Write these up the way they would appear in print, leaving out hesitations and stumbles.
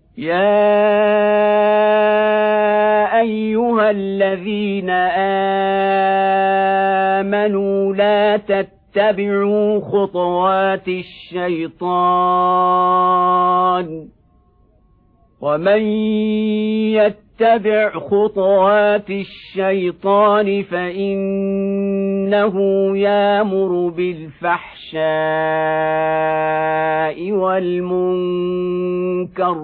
يا أيها الذين آمنوا لا تتبعوا خطوات الشيطان ومن يتبع خطوات الشيطان فإنه يأمر بالفحشاء والمنكر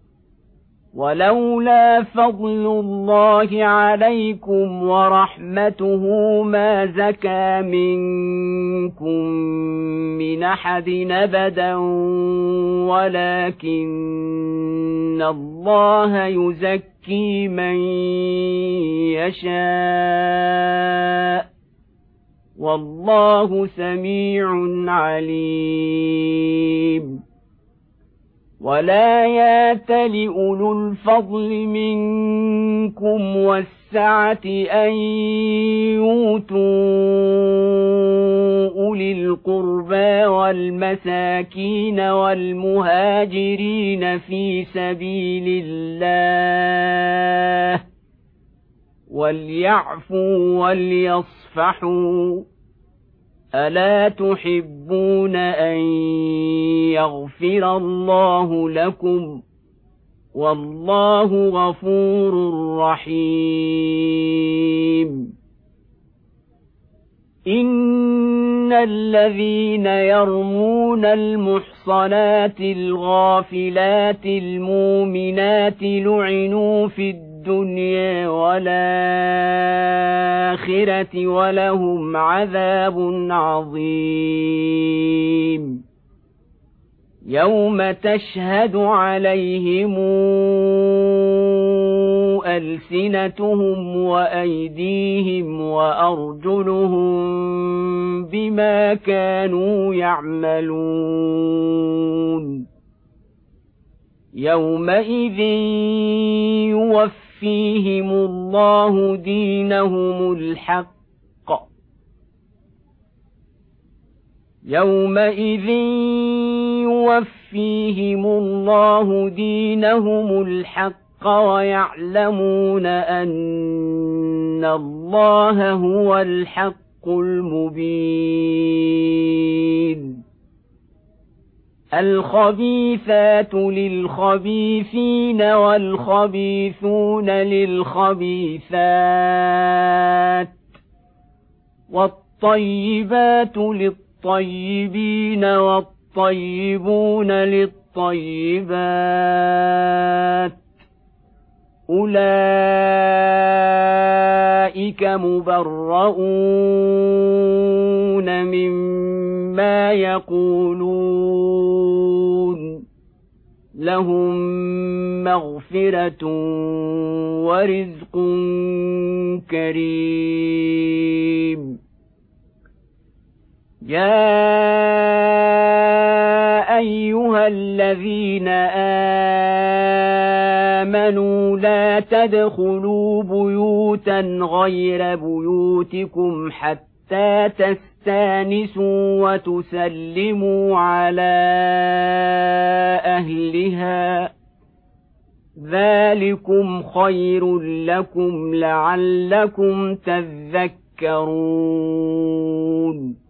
ولولا فضل الله عليكم ورحمته ما زكى منكم من أحد أبدا ولكن الله يزكي من يشاء والله سميع عليم ولا يأتل أولو الفضل منكم والسعة أن يؤتوا أولي القربى والمساكين والمهاجرين في سبيل الله وليعفوا وليصفحوا ألا تحبون أن يغفر الله لكم والله غفور رحيم إن الذين يرمون المحصنات الغافلات المؤمنات لعنوا في الدنيا والآخرة ولهم عذاب عظيم يوم تشهد عليهم ألسنتهم وأيديهم وأرجلهم بما كانوا يعملون يومئذ يوفيهم الله دينهم الحق يومئذ يوفيهم الله دينهم الحق ويعلمون أن الله هو الحق المبين الخبيثات للخبيثين والخبيثون للخبيثات والطيبات للطيبين والطيبون للطيبات أولئك مبرؤون مما يقولون لهم مغفرة ورزق كريم يا أيها الذين آمنوا لا تدخلوا بيوتا غير بيوتكم حتى تستانسوا وتسلموا على أهلها ذلكم خير لكم لعلكم تذكرون